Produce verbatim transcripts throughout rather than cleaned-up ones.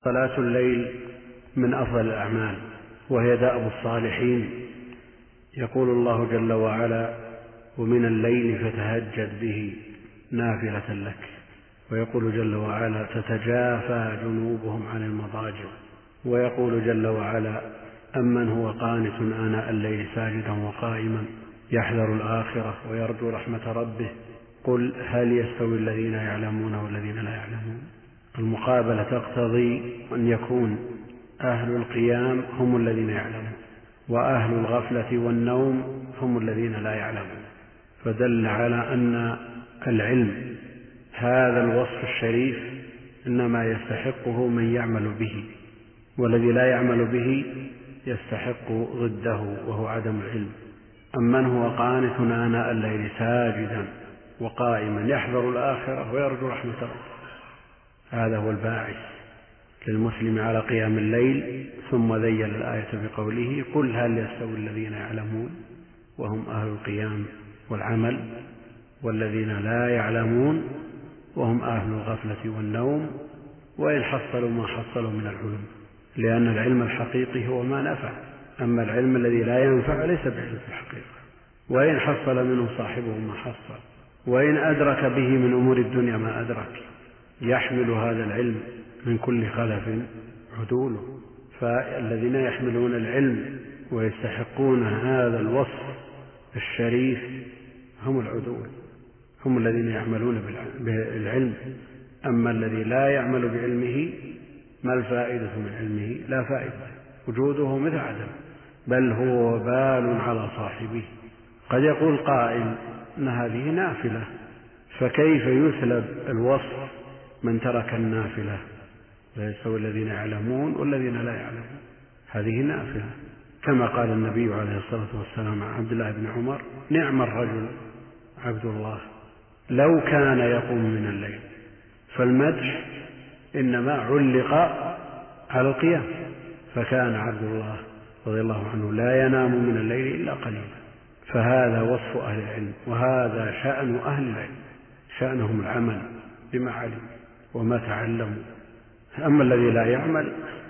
صلاة الليل من أفضل الأعمال وهي دأب الصالحين. يقول الله جل وعلا: ومن الليل فتهجد به نافلة لك. ويقول جل وعلا: تتجافى جنوبهم عن المضاجع. ويقول جل وعلا: أمن هو قانت آناء الليل ساجدا وقائما يحذر الآخرة ويرجو رحمة ربه قل هل يستوي الذين يعلمون والذين لا يعلمون. المقابلة تقتضي أن يكون أهل القيام هم الذين يعلمون، وأهل الغفلة والنوم هم الذين لا يعلمون، فدل على أن العلم هذا الوصف الشريف إنما يستحقه من يعمل به، والذي لا يعمل به يستحق ضده وهو عدم العلم. أمن هو قانت آناء الليل ساجدا وقائما يحذر الآخرة ويرجو رحمة ربه، هذا هو الباعث للمسلم على قيام الليل. ثم ذيل الآية بقوله: قل هل يستوي الذين يعلمون وهم أهل القيام والعمل والذين لا يعلمون وهم أهل الغفلة والنوم، وإن حصلوا ما حصلوا من العلم، لأن العلم الحقيقي هو ما نفع، أما العلم الذي لا ينفع ليس بعلم في الحقيقة، وإن حصل منه صاحبه ما حصل، وإن أدرك به من أمور الدنيا ما أدرك، يحمل هذا العلم من كل خلف عدوله. فالذين يحملون العلم ويستحقون هذا الوصف الشريف هم العدول، هم الذين يعملون بالعلم. أما الذي لا يعمل بعلمه ما الفائدة من علمه؟ لا فائدة، وجوده مثل عدم، بل هو وبال على صاحبه. قد يقول قائل أن هذه نافلة، فكيف يسلب الوصف من ترك النافلة؟ لا يستوي الذين يعلمون والذين لا يعلمون، هذه نافلة، كما قال النبي عليه الصلاة والسلام عن عبد الله بن عمر: نعم الرجل عبد الله لو كان يقوم من الليل. فالمدح إنما علق على القيام، فكان عبد الله رضي الله عنه لا ينام من الليل إلا قليلا. فهذا وصف أهل العلم، وهذا شأن أهل العلم، شأنهم العمل بما علموا وما تعلموا. أما الذي لا يعمل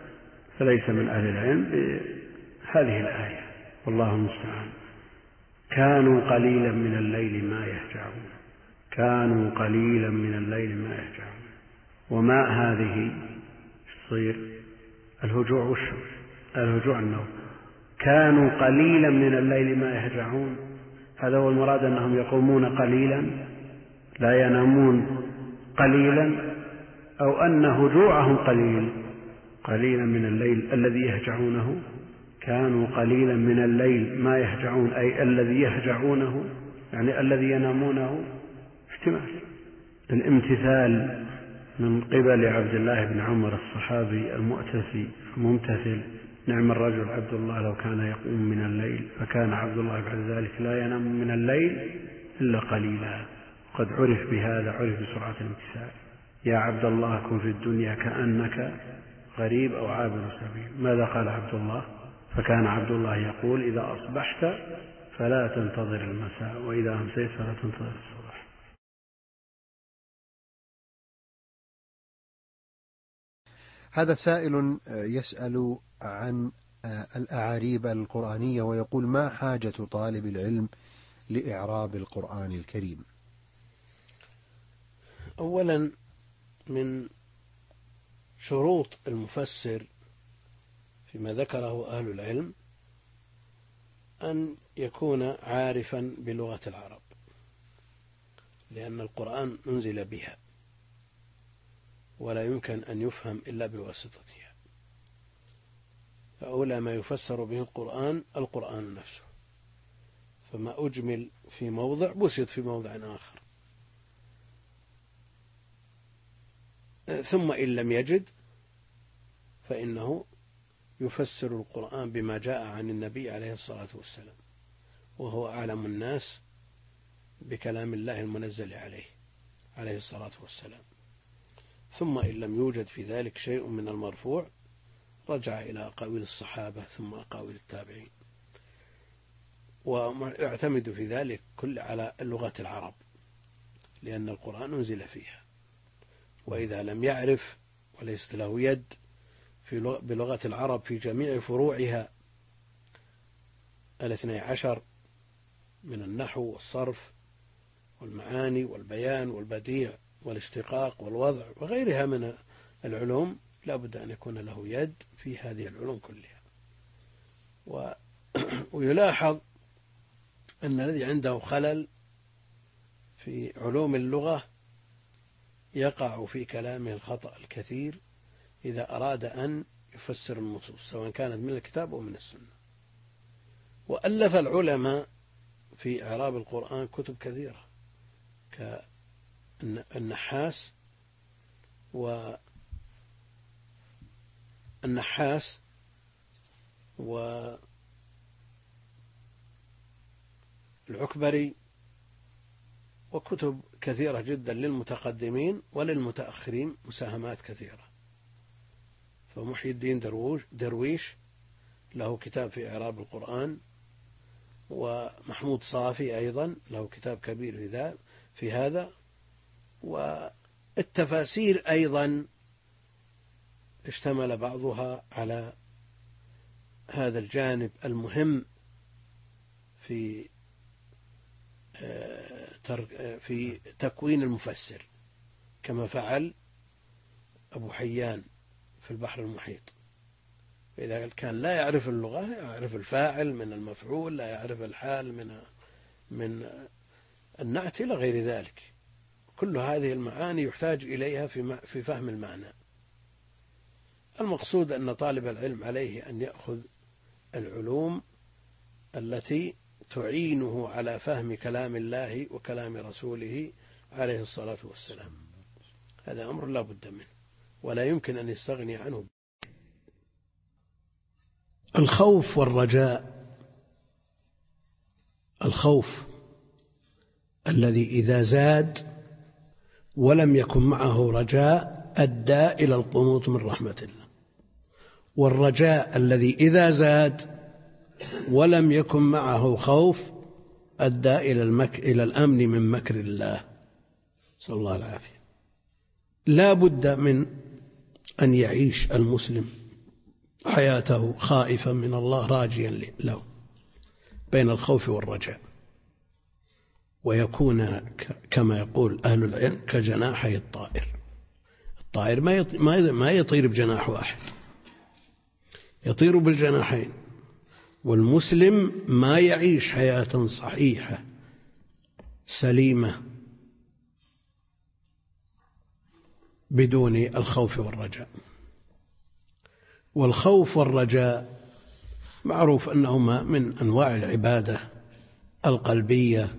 فليس من أهل العلم بهذه الآية، والله المستعان. كانوا قليلا من الليل ما يهجعون، كانوا قليلا من الليل ما يهجعون. وما هذه تصير الهجوع والشر، الهجوع النوم. كانوا قليلا من الليل ما يهجعون، هذا هو المراد، أنهم يقومون قليلا لا ينامون قليلا، أو أن هجوعهم قليل، قليلا من الليل الذي يهجعونه. كانوا قليلا من الليل ما يهجعون، أي الذي يهجعونه يعني الذي ينامونه. احتمال الامتثال من قبل عبد الله بن عمر الصحابي المؤتسي الممتثل: نعم الرجل عبد الله لو كان يقوم من الليل. فكان عبد الله بعد ذلك لا ينام من الليل إلا قليلا. قد عرف بهذا، عرف بسرعة الامتثال. يا عبد الله كن في الدنيا كأنك غريب أو عابر سبيل. ماذا قال عبد الله؟ فكان عبد الله يقول: إذا أصبحت فلا تنتظر المساء، وإذا أمسيت فلا تنتظر الصباح. هذا سائل يسأل عن الأعاريب القرآنية ويقول: ما حاجة طالب العلم لإعراب القرآن الكريم؟ أولا، من شروط المفسر فيما ذكره أهل العلم أن يكون عارفا بلغة العرب، لأن القرآن أنزل بها ولا يمكن أن يفهم إلا بواسطتها. فأولى ما يفسر به القرآن القرآن نفسه، فما أجمل في موضع بسط في موضع آخر. ثم إن لم يجد فإنه يفسر القرآن بما جاء عن النبي عليه الصلاة والسلام، وهو أعلم الناس بكلام الله المنزل عليه عليه الصلاة والسلام. ثم إن لم يوجد في ذلك شيء من المرفوع رجع إلى أقاويل الصحابة ثم أقاويل التابعين، ويعتمد في ذلك كل على لغة العرب، لأن القرآن أنزل فيها. وإذا لم يعرف وليست له يد في بلغة العرب في جميع فروعها الاثني عشر من النحو والصرف والمعاني والبيان والبديع والاشتقاق والوضع وغيرها من العلوم، لا بد أن يكون له يد في هذه العلوم كلها. ويلاحظ أن الذي عنده خلل في علوم اللغة يقع في كلامه الخطأ الكثير إذا أراد أن يفسر النصوص سواء كانت من الكتاب أو من السنة. وألف العلماء في إعراب القرآن كتب كثيرة كالنحاس والنحاس والعكبري، وكتب كثيرة جدا للمتقدمين وللمتأخرين، مساهمات كثيرة. فمحي الدين درويش له كتاب في إعراب القرآن، ومحمود صافي أيضا له كتاب كبير في هذا. والتفاسير أيضا اشتمل بعضها على هذا الجانب المهم في في تكوين المفسر، كما فعل أبو حيان في البحر المحيط. فإذا كان لا يعرف اللغة، يعرف الفاعل من المفعول، لا يعرف الحال من من النعت إلى غير ذلك. كل هذه المعاني يحتاج إليها في في فهم المعنى. المقصود أن طالب العلم عليه أن يأخذ العلوم التي تعينه على فهم كلام الله وكلام رسوله عليه الصلاة والسلام. هذا أمر لا بد منه ولا يمكن أن يستغني عنه. الخوف والرجاء. الخوف الذي إذا زاد ولم يكن معه رجاء أدى إلى القنوط من رحمة الله، والرجاء الذي إذا زاد ولم يكن معه خوف أدى إلى المك... إلى الأمن من مكر الله، صلى الله العافية. لا بد من أن يعيش المسلم حياته خائفا من الله راجيا له، بين الخوف والرجاء، ويكون كما يقول أهل العلم كجناحي الطائر. الطائر ما يطير بجناح واحد، يطير بالجناحين. والمسلم ما يعيش حياة صحيحة سليمة بدون الخوف والرجاء. والخوف والرجاء معروف أنهما من أنواع العبادة القلبية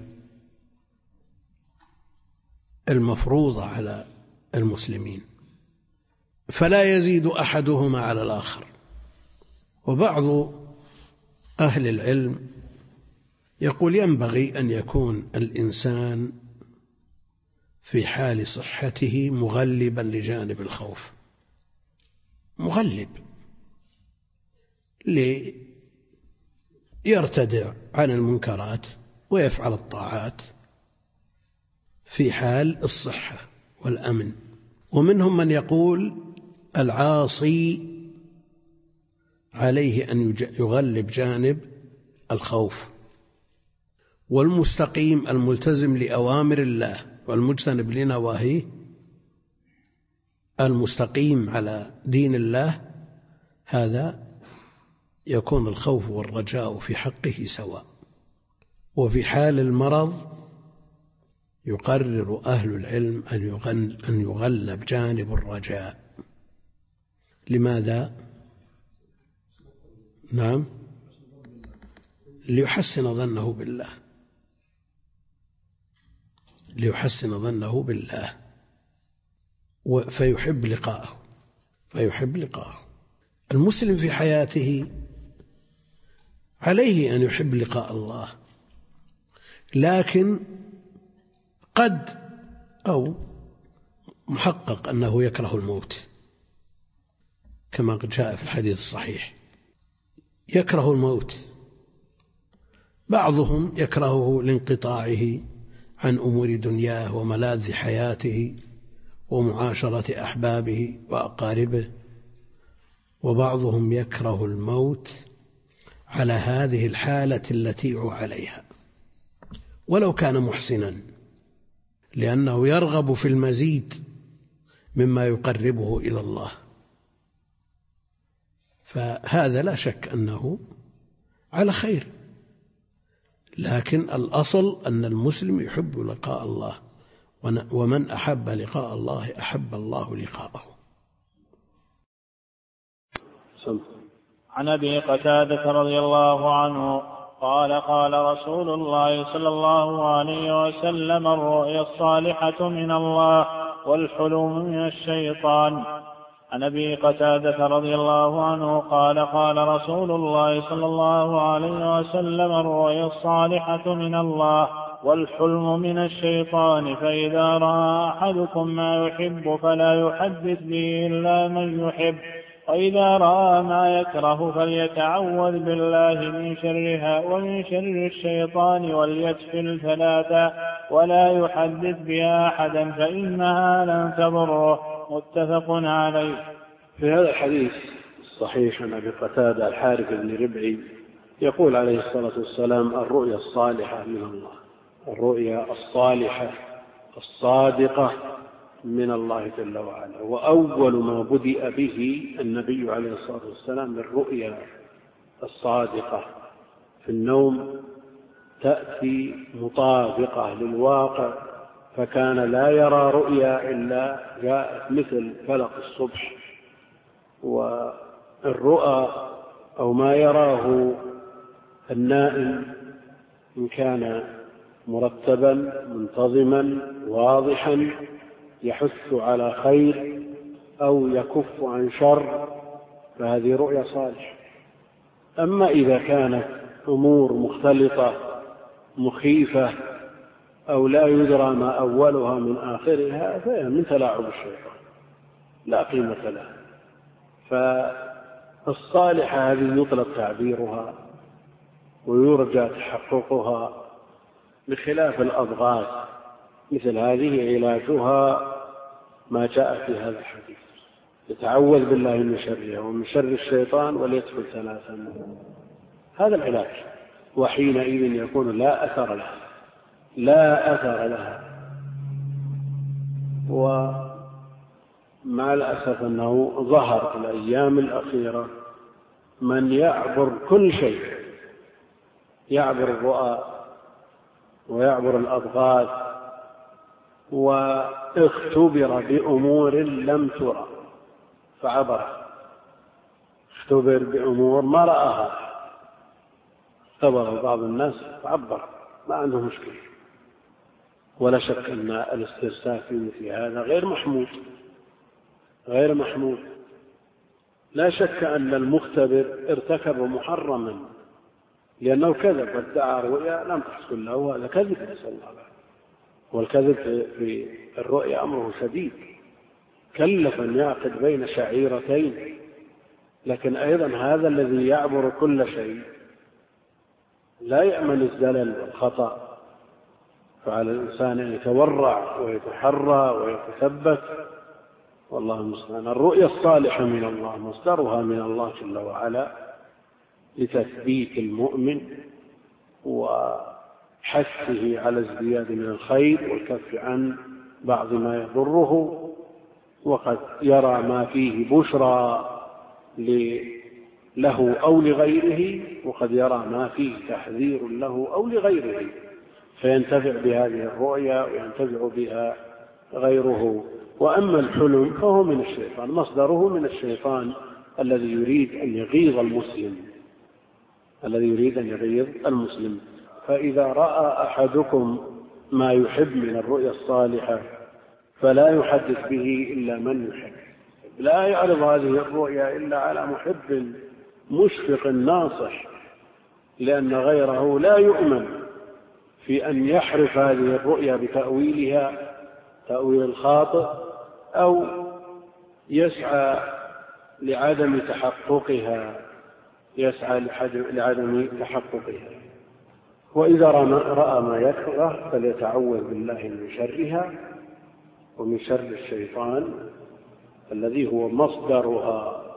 المفروضة على المسلمين، فلا يزيد أحدهما على الآخر. وبعض أهل العلم يقول ينبغي أن يكون الإنسان في حال صحته مغلبا لجانب الخوف، مغلب ليرتدع عن المنكرات ويفعل الطاعات في حال الصحة والأمن. ومنهم من يقول العاصي عليه أن يغلب جانب الخوف، والمستقيم الملتزم لأوامر الله والمجتنب لنواهيه، المستقيم على دين الله، هذا يكون الخوف والرجاء في حقه سواء. وفي حال المرض يقرر أهل العلم أن يغلب جانب الرجاء. لماذا؟ نعم، ليحسن ظنه بالله، ليحسن ظنه بالله فيحب لقاءه فيحب لقاءه. المسلم في حياته عليه أن يحب لقاء الله، لكن قد أو محقق أنه يكره الموت، كما جاء في الحديث الصحيح، يكره الموت. بعضهم يكرهه لانقطاعه عن أمور دنياه وملاذ حياته ومعاشرة أحبابه وأقاربه وبعضهم يكره الموت على هذه الحالة التي هو عليها ولو كان محسنا، لأنه يرغب في المزيد مما يقربه إلى الله، فهذا لا شك أنه على خير، لكن الأصل أن المسلم يحب لقاء الله، ومن أحب لقاء الله أحب الله لقاءه. عن أبي قتادة رضي الله عنه قال قال رسول الله صلى الله عليه وسلم: الرؤيا الصالحة من الله والحلم من الشيطان. عن أبي قتادة رضي الله عنه قال قال رسول الله صلى الله عليه وسلم: الرؤيا الصالحة من الله والحلم من الشيطان، فإذا رأى أحدكم ما يحب فلا يحدث به إلا من يحب، وإذا رأى ما يكره فليتعوذ بالله من شرها ومن شر الشيطان وليتفل ثلاثا ولا يحدث بها أحدا فإنها لن تضره. متفق عليه. في هذا الحديث الصحيح عن أبي قتادة الحارث بن ربعي يقول عليه الصلاة والسلام: الرؤيا الصالحة من الله، الرؤيا الصالحة الصادقة من الله جل وعلا. وأول ما بدأ به النبي عليه الصلاة والسلام الرؤيا الصادقة في النوم، تأتي مطابقة للواقع، فكان لا يرى رؤيا إلا جاءت مثل فلق الصبح. والرؤى أو ما يراه النائم إن كان مرتبا منتظما واضحا يحث على خير أو يكف عن شر فهذه رؤيا صالحة. أما إذا كانت أمور مختلطة مخيفة أو لا يدرى ما أولها من آخرها فهي من تلاعب الشيطان لا قيمة لها. فالصالحة هذه يطلق تعبيرها ويرجى تحققها، بخلاف الأضغاث مثل هذه علاجها ما جاء في هذا الحديث: يتعوذ بالله من شرها ومن شر الشيطان وليتفل ثلاثا. هذا العلاج، وحينئذ يكون لا أثر لها لا أثر لها. ومع الأسف أنه ظهر في الأيام الأخيرة من يعبر كل شيء، يعبر الرؤى ويعبر الأضغاث، واختبر بأمور لم ترى فعبر، اختبر بأمور ما رآها، اختبر بعض الناس فعبر، ما عنده مشكلة. ولا شك أن الاسترسال في مثل هذا غير محمود غير محمود لا شك أن المختبر ارتكب محرما لأنه كذب وادعى رؤيا لم تحصل له، وهذا كذب نسأل الله العافية. والكذب في الرؤيا أمره شديد، كلف أن يعقد بين شعيرتين. لكن أيضا هذا الذي يعبر كل شيء لا يأمن الزلل والخطأ، فعلى الإنسان أن يتورع ويتحرى ويتثبت، والله المستعان. الرؤيا الصالحة من الله مصدرها من الله جل وعلا لتثبيت المؤمن وحثه على ازدياد من الخير والكف عن بعض ما يضره، وقد يرى ما فيه بشرى له أو لغيره، وقد يرى ما فيه تحذير له أو لغيره، فينتفع بهذه الرؤيا وينتفع بها غيره. وأما الحلم فهو من الشيطان، مصدره من الشيطان الذي يريد أن يغيظ المسلم الذي يريد أن يغيظ المسلم. فإذا رأى أحدكم ما يحب من الرؤيا الصالحة فلا يحدث به إلا من يحب، لا يعرض هذه الرؤيا إلا على محب مشفق ناصح، لأن غيره لا يؤمن في أن يحرف هذه الرؤيا بتأويلها تأويل الخاطئ، أو يسعى لعدم تحققها يسعى لعدم تحققها. وإذا رأى ما يكره فليتعوذ بالله من شرها ومن شر الشيطان الذي هو مصدرها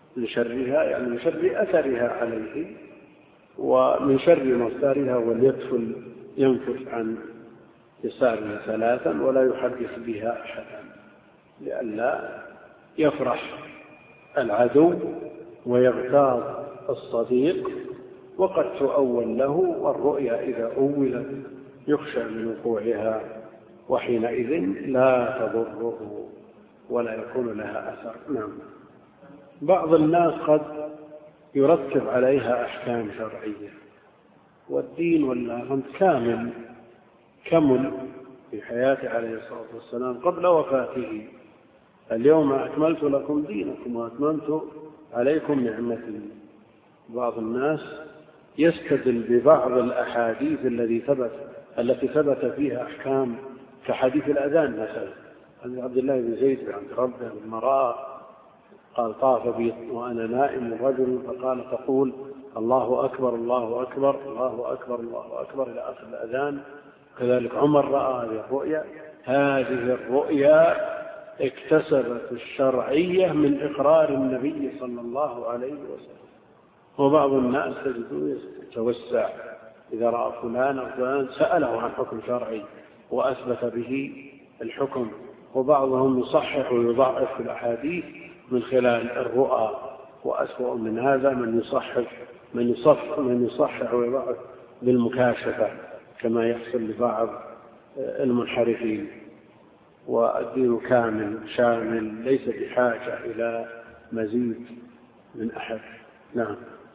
من شرها يعني من شر أثرها عليه، ومن شر مصدرها وليدخل ينفث عن يساره ثلاثا ولا يحدث بها أحدا لئلا يفرح العدو ويغتاظ الصديق. وقد تؤول له، والرؤيا إذا أولت يخشى من وقوعها، وحينئذ لا تضره ولا يكون لها أثر. نعم. بعض الناس قد يرتب عليها أحكام شرعية، والدين والله كامل كمل في حياته عليه الصلاة والسلام قبل وفاته: اليوم أكملت لكم دينكم وأتممت عليكم نعمتي. بعض الناس يستدل ببعض الأحاديث التي ثبت التي ثبت فيها أحكام كحديث الأذان مثلا، عن عبد الله بن زيد عند ربه بالمراء قال: طاف بي وأنا نائم رجل فقال: تقول الله أكبر الله أكبر الله أكبر الله أكبر إلى آخر الأذان. كذلك عمر رأى هذه الرؤيا. هذه الرؤيا اكتسبت الشرعية من إقرار النبي صلى الله عليه وسلم. وبعض الناس تجده يتوسع إذا رأى فلان أو فلان سأله عن حكم شرعي وأثبت به الحكم، وبعضهم يصحح ويضعف في الأحاديث من خلال الرؤى. وأسوأ من هذا من يصحح من يصح من يصحح ويضعف بالمكاشفة كما يحصل لبعض المنحرفين. والدين كامل شامل ليس بحاجة إلى مزيد من أحد. نعم.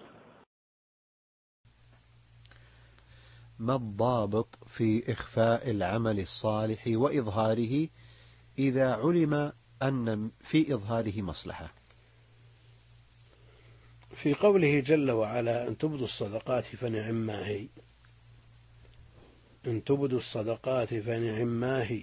ما الضابط في إخفاء العمل الصالح وإظهاره إذا علم أن في إظهاره مصلحة؟ في قوله جل وعلا: أن تبدوا الصدقات فنعما هي، إن تبدوا الصدقات فنعما هي،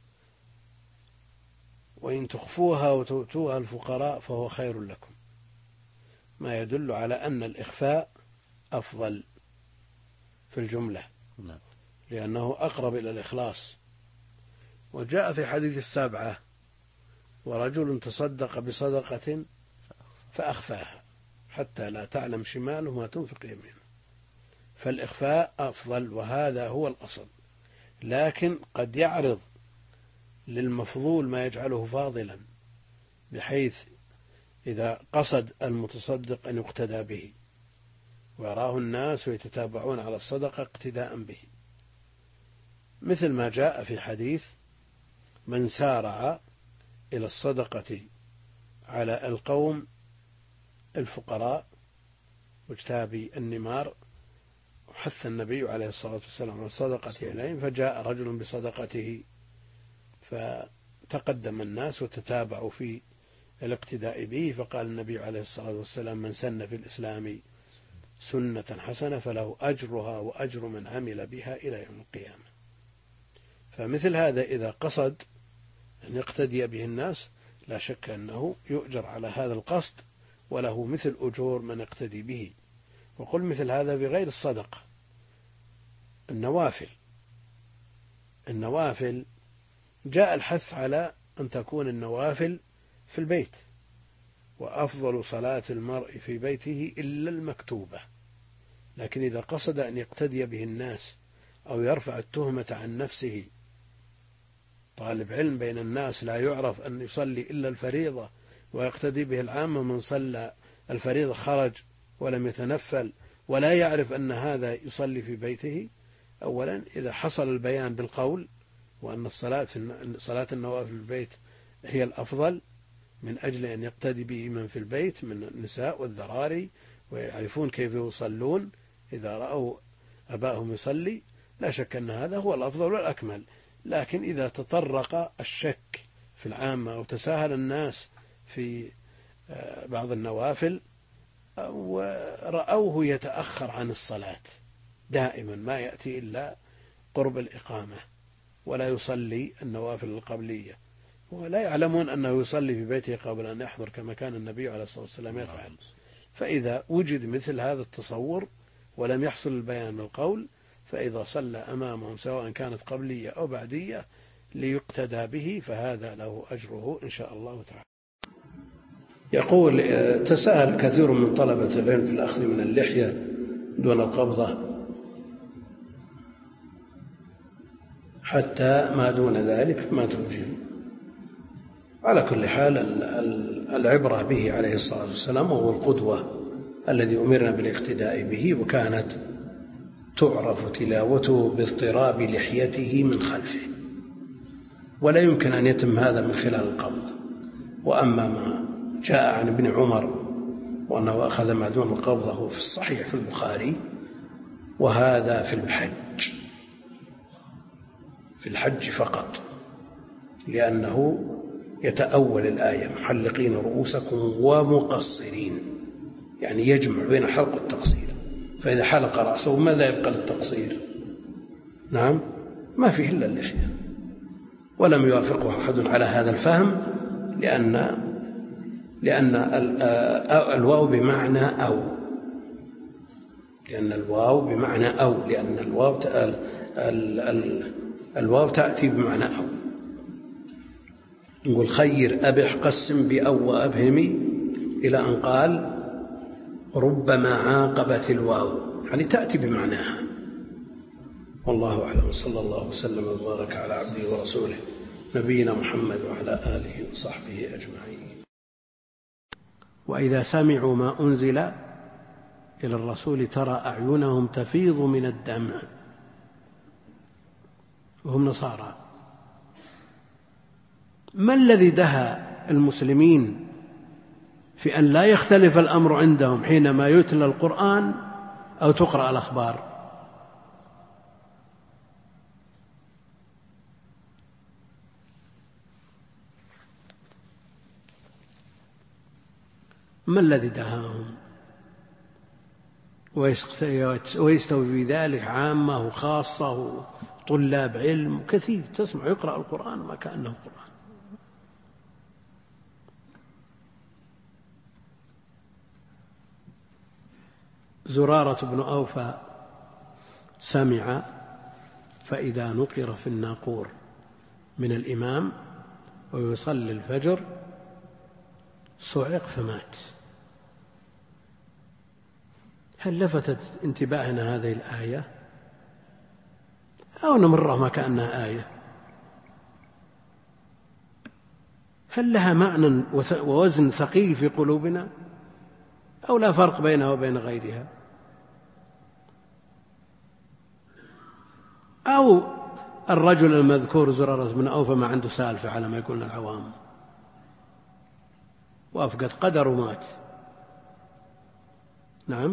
وإن تخفوها وتؤتوها الفقراء فهو خير لكم، ما يدل على أن الإخفاء أفضل في الجملة لأنه أقرب إلى الإخلاص. وجاء في حديث السابعة: ورجل تصدق بصدقة فأخفاها حتى لا تعلم شماله ما تنفق يمينه. فالإخفاء أفضل، وهذا هو الأصل، لكن قد يعرض للمفضول ما يجعله فاضلا، بحيث إذا قصد المتصدق أن يقتدى به ويراه الناس ويتتابعون على الصدقة اقتداء به، مثل ما جاء في حديث: من سارع إلى الصدقة على القوم الفقراء واجتاب النمار، وحث النبي عليه الصلاة والسلام على الصدقة إليهم، فجاء رجل بصدقته فتقدم الناس وتتابعوا في الاقتداء به، فقال النبي عليه الصلاة والسلام: من سن في الإسلام سنة حسنة فله أجرها وأجر من عمل بها إلى يوم القيامة. فمثل هذا إذا قصد أن يقتدي به الناس لا شك أنه يؤجر على هذا القصد، وله مثل أجور من يقتدي به. وقل مثل هذا بغير الصدقة. النوافل النوافل جاء الحث على أن تكون النوافل في البيت، وأفضل صلاة المرء في بيته إلا المكتوبة. لكن إذا قصد أن يقتدي به الناس أو يرفع التهمة عن نفسه، طالب علم بين الناس لا يعرف أن يصلي إلا الفريضة ويقتدي به العامة، من صلى الفريضة خرج ولم يتنفل ولا يعرف أن هذا يصلي في بيته. أولا إذا حصل البيان بالقول وأن الصلاة في صلاة النوافل في البيت هي الأفضل من أجل أن يقتدي به من في البيت من النساء والذراري ويعرفون كيف يصلون إذا رأوا أباهم يصلي، لا شك أن هذا هو الأفضل والأكمل. لكن إذا تطرق الشك في العامة أو تساهل الناس في بعض النوافل ورأوه يتأخر عن الصلاة دائما، ما يأتي إلا قرب الإقامة ولا يصلي النوافل القبلية، ولا يعلمون أنه يصلي في بيته قبل أن يحضر كما كان النبي عليه الصلاة والسلام يفعل. فإذا وجد مثل هذا التصور ولم يحصل البيان بالقول، فإذا صلى أمامهم سواء كانت قبلية أو بعدية ليقتدى به فهذا له أجره إن شاء الله تعالى. يقول: تساءل كثير من طلبة العلم في الأخذ من اللحية دون القبضة حتى ما دون ذلك ما توجيه. على كل حال العبرة به عليه الصلاة والسلام وهو القدوة الذي أمرنا بالاقتداء به، وكانت تعرف تلاوته باضطراب لحيته من خلفه، ولا يمكن أن يتم هذا من خلال القبضة. وأما ما جاء عن ابن عمر وأنه أخذ ما دون القبضة في الصحيح في البخاري، وهذا في الحج في الحج فقط، لأنه يتأول الآية: محلقين رؤوسكم ومقصرين، يعني يجمع بين الحلق والتقصير. فإذا حلق رأسه ماذا يبقى للتقصير؟ نعم، ما فيه إلا اللحية. ولم يوافقه أحد على هذا الفهم، لأن لأن الواو بمعنى أو لأن الواو بمعنى أو لأن الواو الواو تأتي بمعنى أو. نقول: خير أبح قسم بأو وأبهمي، إلى أن قال: ربما عاقبت الواو، يعني تأتي بمعناها. والله أعلم. صلى الله وسلم وبارك على عبده ورسوله نبينا محمد وعلى آله وصحبه أجمعين. وإذا سمعوا ما أنزل إلى الرسول ترى أعينهم تفيض من الدمع وهم نصارى. ما الذي دهى المسلمين في أن لا يختلف الأمر عندهم حينما يتلى القرآن أو تقرأ الأخبار؟ ما الذي دهاهم؟ ويستوي في ذلك عامة وخاصة وطلاب علم كثير، تسمع يقرأ القرآن ما كأنه قرآن. زرارة بن أوفى سمع فإذا نقر في الناقور من الإمام ويصلي الفجر صعق فمات. هل لفتت انتباهنا هذه الآية أو نمرها ما كأنها آية؟ هل لها معنى ووزن ثقيل في قلوبنا أو لا فرق بينها وبين غيرها؟ أو الرجل المذكور زرارة بن أوفى ما عنده سالفة على ما يقولون العوام، وأفقد قدر ومات. نعم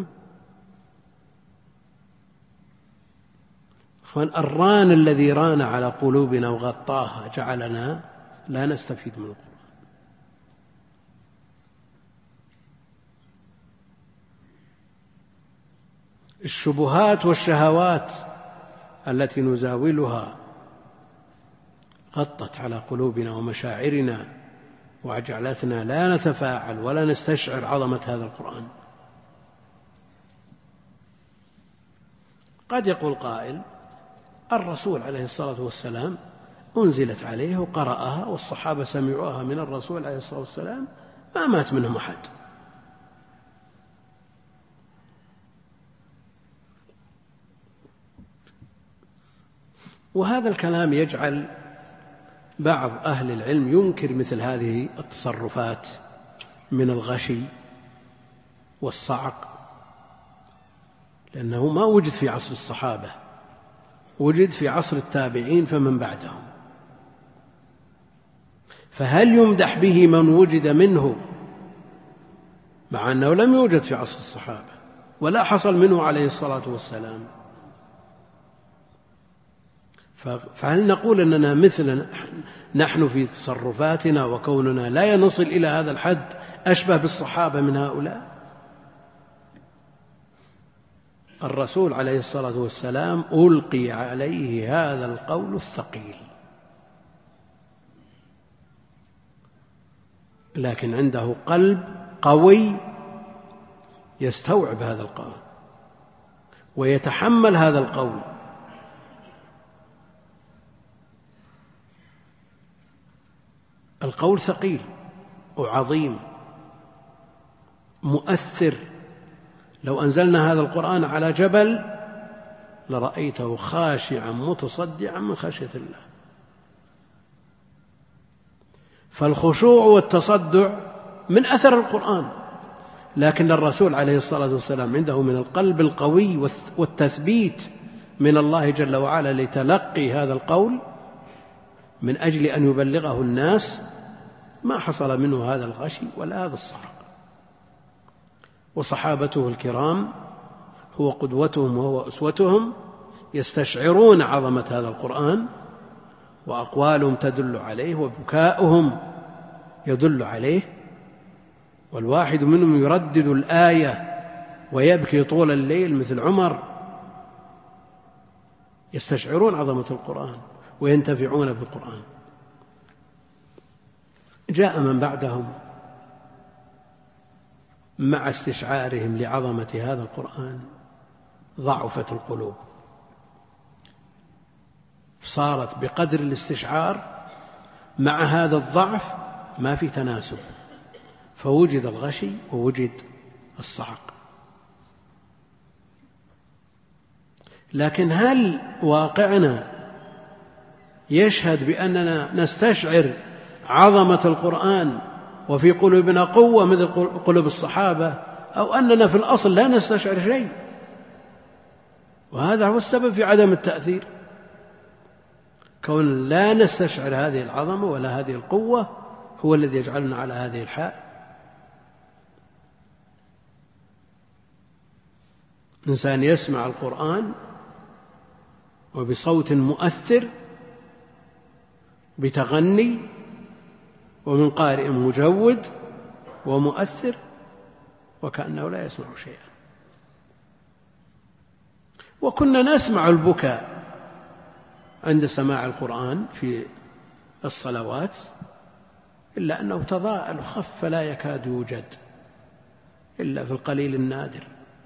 أخوان، الران الذي ران على قلوبنا وغطاها جعلنا لا نستفيد من القرآن. الشبهات والشهوات التي نزاولها غطت على قلوبنا ومشاعرنا وجعلتنا لا نتفاعل ولا نستشعر عظمة هذا القرآن. قد يقول قائل: الرسول عليه الصلاة والسلام أنزلت عليه وقرأها والصحابة سمعوها من الرسول عليه الصلاة والسلام ما مات منهم أحد. وهذا الكلام يجعل بعض أهل العلم ينكر مثل هذه التصرفات من الغشي والصعق، لأنه ما وجد في عصر الصحابة، وجد في عصر التابعين فمن بعدهم. فهل يمدح به من وجد منه مع أنه لم يوجد في عصر الصحابة ولا حصل منه عليه الصلاة والسلام؟ فهل نقول أننا مثل نحن في تصرفاتنا وكوننا لا نصل إلى هذا الحد أشبه بالصحابة من هؤلاء؟ الرسول عليه الصلاة والسلام ألقي عليه هذا القول الثقيل، لكن عنده قلب قوي يستوعب هذا القول ويتحمل هذا القول. القول ثقيل وعظيم مؤثر. لو أنزلنا هذا القرآن على جبل لرأيته خاشعا متصدعا من خشية الله. فالخشوع والتصدع من أثر القرآن، لكن الرسول عليه الصلاة والسلام عنده من القلب القوي والتثبيت من الله جل وعلا لتلقي هذا القول من أجل أن يبلغه الناس، ما حصل منه هذا الغشي ولا هذا الصعق. وصحابته الكرام هو قدوتهم وهو أسوتهم، يستشعرون عظمة هذا القرآن، وأقوالهم تدل عليه وبكاؤهم يدل عليه، والواحد منهم يردد الآية ويبكي طول الليل مثل عمر. يستشعرون عظمة القرآن وينتفعون بالقرآن. جاء من بعدهم مع استشعارهم لعظمة هذا القرآن ضعفت القلوب، صارت بقدر الاستشعار مع هذا الضعف ما في تناسب، فوجد الغشي ووجد الصعق. لكن هل واقعنا يشهد بأننا نستشعر عظمة القرآن وفي قلوبنا قوة مثل قلوب الصحابة، أو أننا في الأصل لا نستشعر شيء؟ وهذا هو السبب في عدم التأثير، كون لا نستشعر هذه العظمة ولا هذه القوة هو الذي يجعلنا على هذه الحال. إنسان يسمع القرآن وبصوت مؤثر بتغني ومن قارئ مجود ومؤثر وكأنه لا يسمع شيئا. وكنا نسمع البكاء عند سماع القرآن في الصلوات، إلا أنه تضاءل وخف فلا يكاد يوجد إلا في القليل النادر.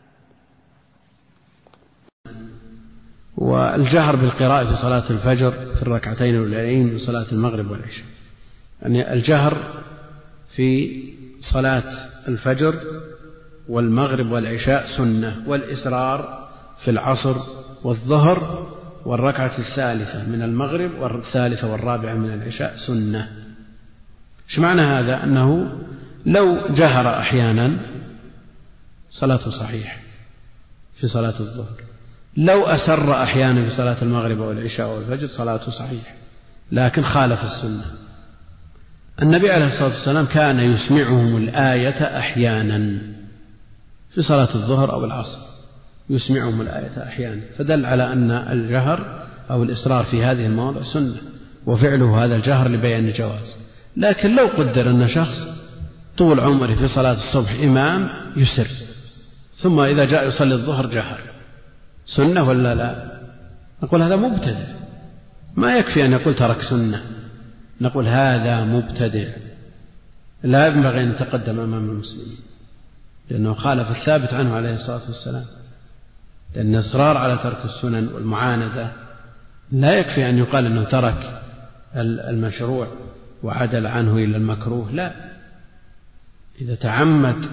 والجهر بالقراءة في صلاة الفجر في الركعتين الأولين من صلاة المغرب والعشاء، يعني الجهر في صلاة الفجر والمغرب والعشاء سنة، والإسرار في العصر والظهر والركعة الثالثة من المغرب والثالثة والرابعة من العشاء سنة. إيش معنى هذا؟ أنه لو جهر أحيانا صلاته صحيح في صلاة الظهر، لو أسر أحيانا في صلاة المغرب والعشاء والفجر صلاته صحيح، لكن خالف السنة. النبي عليه الصلاة والسلام كان يسمعهم الآية أحيانا في صلاة الظهر أو العصر، يسمعهم الآية أحيانا، فدل على أن الجهر أو الإصرار في هذه المواضع سنة، وفعله هذا الجهر لبيان الجواز. لكن لو قدر أن شخص طول عمره في صلاة الصبح إمام يسر، ثم إذا جاء يصلي الظهر جهر، سنة ولا لا؟ نقول هذا مبتدع، ما يكفي أن يقول ترك سنة، نقول هذا مبتدع لا ينبغي أن يتقدم أمام المسلمين، لأنه خالف الثابت عنه عليه الصلاة والسلام. لأن الإصرار على ترك السنن والمعاندة لا يكفي أن يقال أنه ترك المشروع وعدل عنه إلى المكروه، لا، إذا تعمد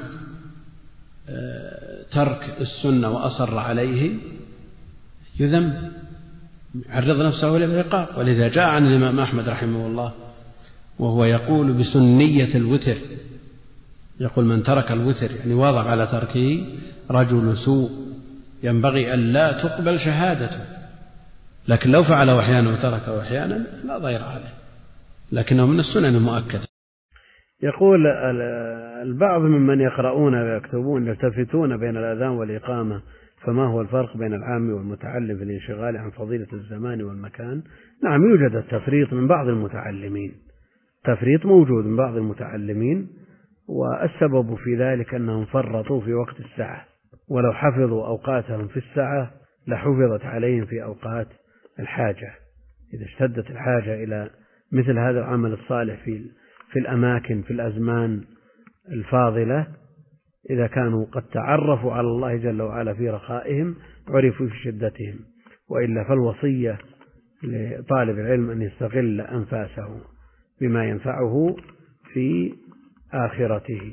ترك السنة وأصر عليه يذم، يعرض نفسه للعقاب. ولذا جاء عن الإمام أحمد رحمه الله وهو يقول بسنية الوتر، يقول من ترك الوتر يعني واظب على تركه رجل سوء ينبغي أن لا تقبل شهادته، لكن لو فعله أحيانا وتركه أحيانا لا ضير عليه، لكنه من السنن المؤكدة. يقول البعض ممن يقرؤون ويكتبون يلتفتون بين الأذان والإقامة، فما هو الفرق بين العام والمتعلم في الانشغال عن فضيلة الزمان والمكان؟ نعم، يوجد التفريط من بعض المتعلمين، تفريط موجود من بعض المتعلمين، والسبب في ذلك أنهم فرطوا في وقت الساعة، ولو حفظوا أوقاتهم في الساعة لحفظت عليهم في أوقات الحاجة. إذا اشتدت الحاجة إلى مثل هذا العمل الصالح في في الأماكن في الأزمان الفاضلة، إذا كانوا قد تعرفوا على الله جل وعلا في رخائهم عرفوا في شدتهم، وإلا فالوصية لطالب العلم أن يستغل أنفاسه بما ينفعه في آخرته.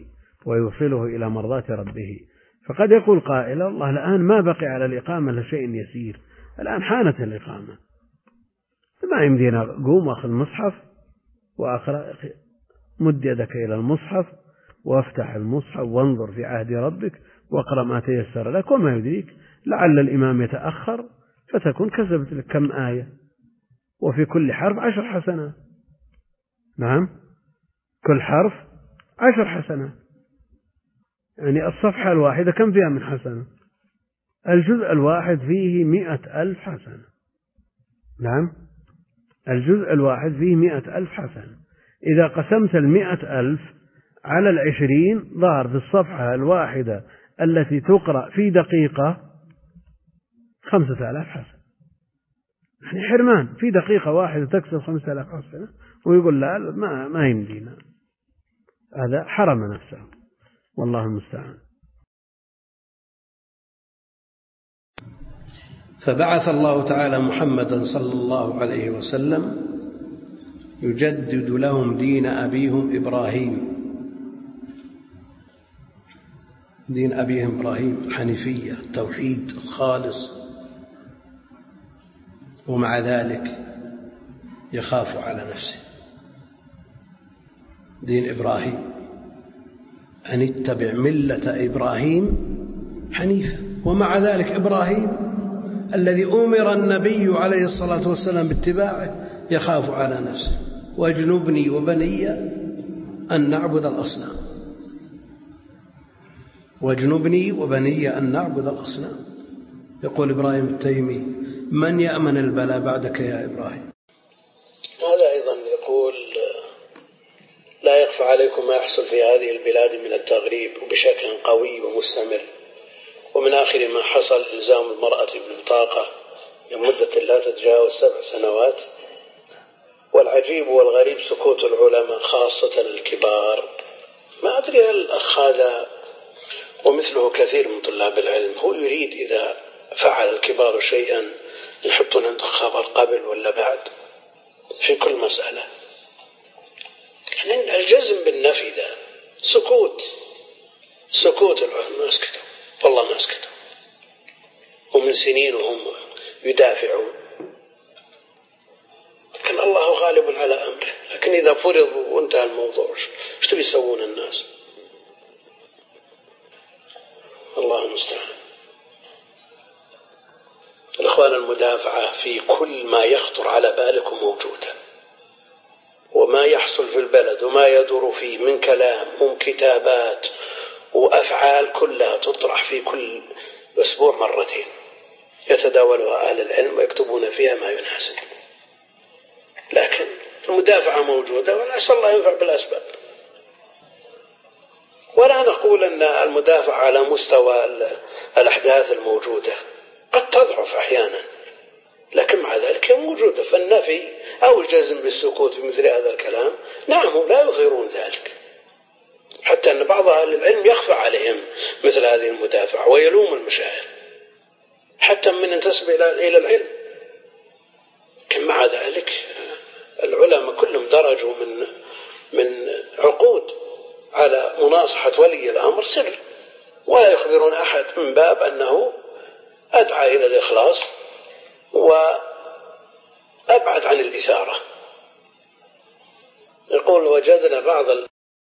ويوصله إلى مرضاة ربه. فقد يقول قائل الله الآن ما بقي على الإقامة لشيء يسير، الآن حانت الإقامة، ما يمدينا قوم أخذ المصحف وأقرأ، مد يدك إلى المصحف وافتح المصحف وانظر في عهد ربك واقرأ ما تيسر لك، وما يدريك لعل الإمام يتأخر فتكون كسبت لك كم آية، وفي كل حرف عشر حسنات. نعم، كل حرف عشر حسنات، يعني الصفحة الواحدة كم فيها من حسنة؟ الجزء الواحد فيه مئة ألف حسنة. نعم، الجزء الواحد فيه مئة ألف حسنة. إذا قسمت المئة ألف على العشرين ظهر في الصفحة الواحدة التي تقرأ في دقيقة خمسة آلاف حسنة. يعني حرمان، في دقيقة واحدة تكسب خمسة آلاف حسنة، ويقول لا ما, ما يمدينا. هذا حرم نفسه، والله المستعان. فبعث الله تعالى محمدا صلى الله عليه وسلم يجدد لهم دين أبيهم إبراهيم، دين أبيهم إبراهيم الحنيفية التوحيد الخالص، ومع ذلك يخاف على نفسه. دين إبراهيم أن اتبع ملة إبراهيم حنيفا، ومع ذلك إبراهيم الذي أمر النبي عليه الصلاة والسلام باتباعه يخاف على نفسه. واجنبني وبني أن نعبد الأصنام، واجنبني وبني أن نعبد الأصنام. يقول إبراهيم التيمي: من يأمن البلاء بعدك يا إبراهيم؟ هذا أيضا يقول: لا يخفى عليكم ما يحصل في هذه البلاد من التغريب وبشكل قوي ومستمر، ومن آخر ما حصل إلزام المرأة بالبطاقة لمدة لا تتجاوز سبع سنوات. والعجيب والغريب سكوت العلماء خاصة الكبار. ما أدري هل الأخ هذا ومثله كثير من طلاب العلم هو يريد إذا فعل الكبار شيئا يحطون عنده خبر قبل ولا بعد في كل مسألة. يعني الجزم بالنفي ذا سكوت سكوت العلماء، ما اسكتوا، والله ما اسكتوا، ومن سنين وهم يدافعون، لكن الله غالب على أمره. لكن إذا فرض وانتهى الموضوع ايش تبي يسوون الناس؟ الله المستعان. الإخوان، المدافعة في كل ما يخطر على بالكم موجودة، وما يحصل في البلد وما يدور فيه من كلام ومن كتابات وأفعال كلها تطرح في كل أسبوع مرتين يتداولها أهل العلم ويكتبون فيها ما يناسب. لكن المدافعة موجودة، ونسأل الله ينفع بالأسباب. ولا نقول أن المدافعة على مستوى الأحداث الموجودة، قد تضعف أحيانا، لكن مع ذلك هي موجودة. فالنفي أو الجزم بالسكوت في مثل هذا الكلام نعم لا يظهرون ذلك، حتى أن بعض أهل العلم يخفى عليهم مثل هذه المدافعة ويلوم المشايخ حتى من ينتسب إلى العلم. لكن مع ذلك العلماء كلهم درجوا من من عقود على مناصحة ولي الأمر سر، ولا يخبرون أحد من باب أنه أدعى إلى الإخلاص وأبعد عن الإثارة. يقول: وجدنا بعض ال...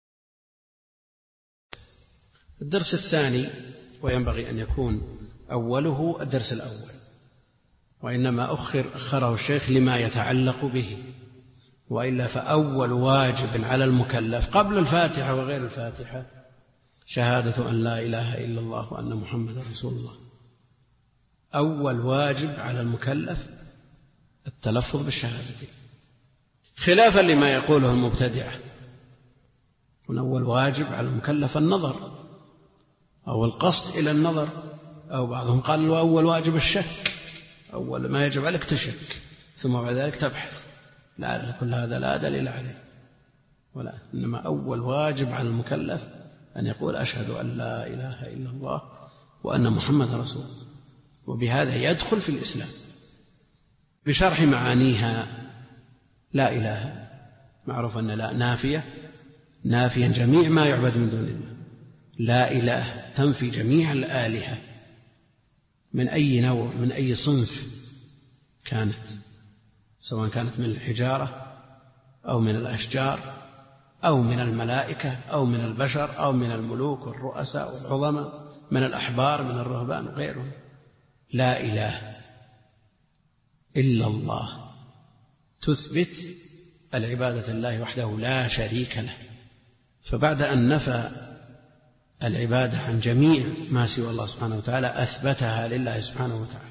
الدرس الثاني، وينبغي أن يكون أوله الدرس الأول، وإنما أخر أخره الشيخ لما يتعلق به، وإلا فأول واجب على المكلف قبل الفاتحة وغير الفاتحة شهادة أن لا إله إلا الله وأن محمد رسول الله. أول واجب على المكلف التلفظ بالشهادتين، خلافا لما يقوله المبتدعة. يكون أول واجب على المكلف النظر أو القصد إلى النظر، أو بعضهم قال أول واجب الشك، أول ما يجب عليك تشك ثم بعد ذلك تبحث. لا، كل هذا لا دليل عليه، ولا، إنما أول واجب على المكلف أن يقول أشهد أن لا إله إلا الله وأن محمد رسول الله، وبهذا يدخل في الإسلام بشرح معانيها. لا إله معروف أن لا نافية، نافيا جميع ما يعبد من دون الله، لا إله تنفي جميع الآلهة من أي نوع من أي صنف كانت، سواء كانت من الحجارة أو من الأشجار أو من الملائكة أو من البشر أو من الملوك والرؤساء والعظماء، من الأحبار من الرهبان وغيرهم. لا إله إلا الله تثبت العبادة لله وحده لا شريك له. فبعد أن نفى العبادة عن جميع ما سوى الله سبحانه وتعالى أثبتها لله سبحانه وتعالى.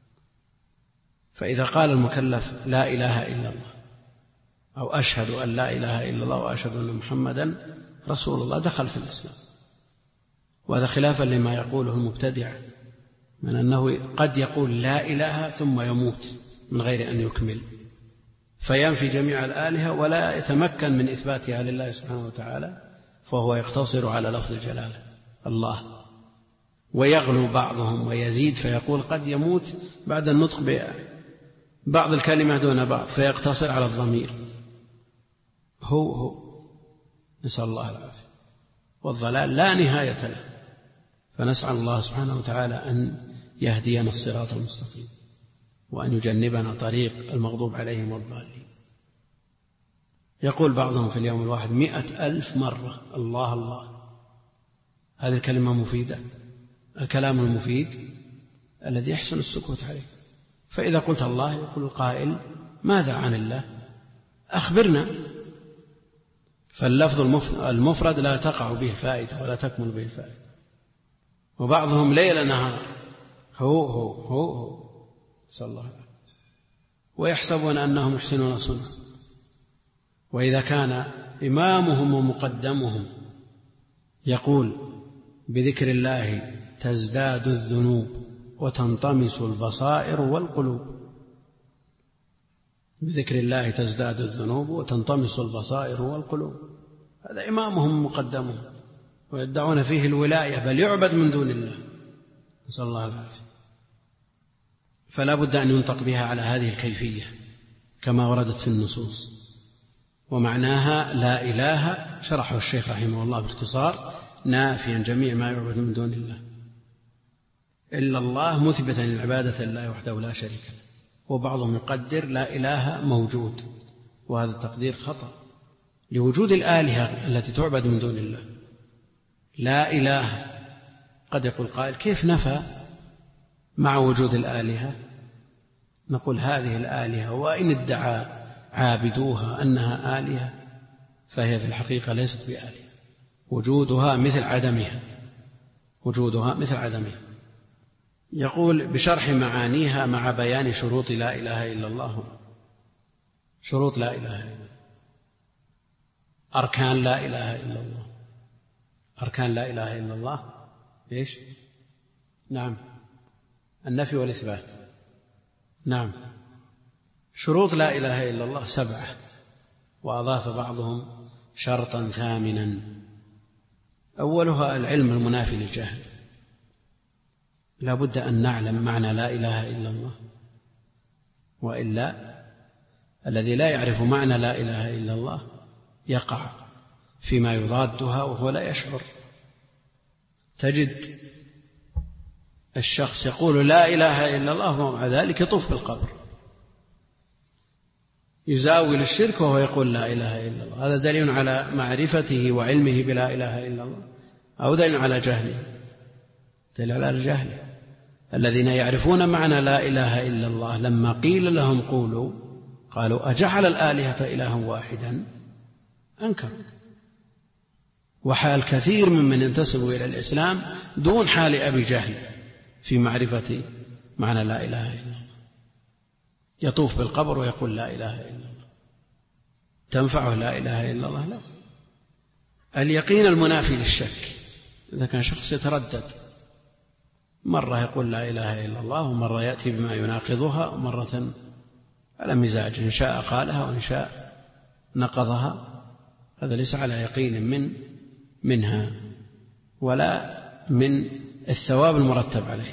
فإذا قال المكلف لا إله إلا الله أو أشهد أن لا إله إلا الله وأشهد أن محمدا رسول الله دخل في الإسلام. وهذا خلافا لما يقوله المبتدع من أنه قد يقول لا إله ثم يموت من غير أن يكمل فينفي جميع الآلهة ولا يتمكن من إثباتها لله سبحانه وتعالى، فهو يقتصر على لفظ الجلالة الله. ويغلو بعضهم ويزيد فيقول قد يموت بعد النطق ببعض الكلمة دون بعض فيقتصر على الضمير. هو هو نسأل الله العافية. والضلال لا نهاية له، فنسأل الله سبحانه وتعالى أن يهدينا الصراط المستقيم وأن يجنبنا طريق المغضوب عليهم والضالين. يقول بعضهم في اليوم الواحد مئة ألف مرة الله الله. هذه الكلمة مفيدة. الكلام المفيد الذي يحسن السكوت عليه. فإذا قلت الله يقول القائل ماذا عن الله؟ أخبرنا. فاللفظ المفرد لا تقع به الفائدة ولا تكمل به الفائدة. وبعضهم ليل نهار هو هو هو هو صلى الله عليه وسلم ويحسبون أنهم يحسنون صنعا. وإذا كان إمامهم ومقدمهم يقول بذكر الله تزداد الذنوب وتنطمس البصائر والقلوب، بذكر الله تزداد الذنوب وتنطمس البصائر والقلوب، هذا إمامهم ومقدمهم ويدعون فيه الولاية بل يعبد من دون الله، نسأل الله العافية. فلا بد أن ينطق بها على هذه الكيفية كما وردت في النصوص. ومعناها لا إله شرحه الشيخ رحمه الله باختصار نافيا جميع ما يعبد من دون الله إلا الله، مثبتا العبادة لله وحده لا شريك له. وبعضهم يقدر لا إله موجود، وهذا التقدير خطأ لوجود الآلهة التي تعبد من دون الله. لا إله قد يقول قائل كيف نفى مع وجود الآلهة؟ نقول هذه الآلهة وإن ادعى عابدوها أنها آلهة فهي في الحقيقة ليست بآلهة، وجودها مثل عدمها، وجودها مثل عدمها. يقول بشرح معانيها مع بيان شروط لا إله إلا الله. شروط لا إله إلا الله، أركان لا إله إلا الله. أركان لا إله إلا الله إيش؟ نعم النفي والإثبات. نعم شروط لا إله إلا الله سبعة، وأضاف بعضهم شرطا ثامنا. أولها العلم المنافي للجهل. لا بد أن نعلم معنى لا إله إلا الله، وإلا الذي لا يعرف معنى لا إله إلا الله يقع فيما يضادها وهو لا يشعر. تجد الشخص يقول لا إله إلا الله ومع ذلك يطوف بالقبر، يزاول الشرك وهو يقول لا إله إلا الله. هذا دليل على معرفته وعلمه بلا إله إلا الله أو دليل على جهله؟ دليل على جهله. الذين يعرفون معنى لا إله إلا الله لما قيل لهم قولوا قالوا أجعل الآلهة إلها واحدا أنكروا. وحال كثير ممن ينتسبوا إلى الإسلام دون حال أبي جهل في معرفة معنى لا إله إلا الله، يطوف بالقبر ويقول لا إله إلا الله. تنفعه لا إله إلا الله؟ لا. اليقين المنافي للشك. إذا كان شخص يتردد مرة يقول لا إله إلا الله ومرة يأتي بما يناقضها ومرة على مزاج، إن شاء قالها وإن شاء نقضها، هذا ليس على يقين من منها ولا من الثواب المرتب عليه.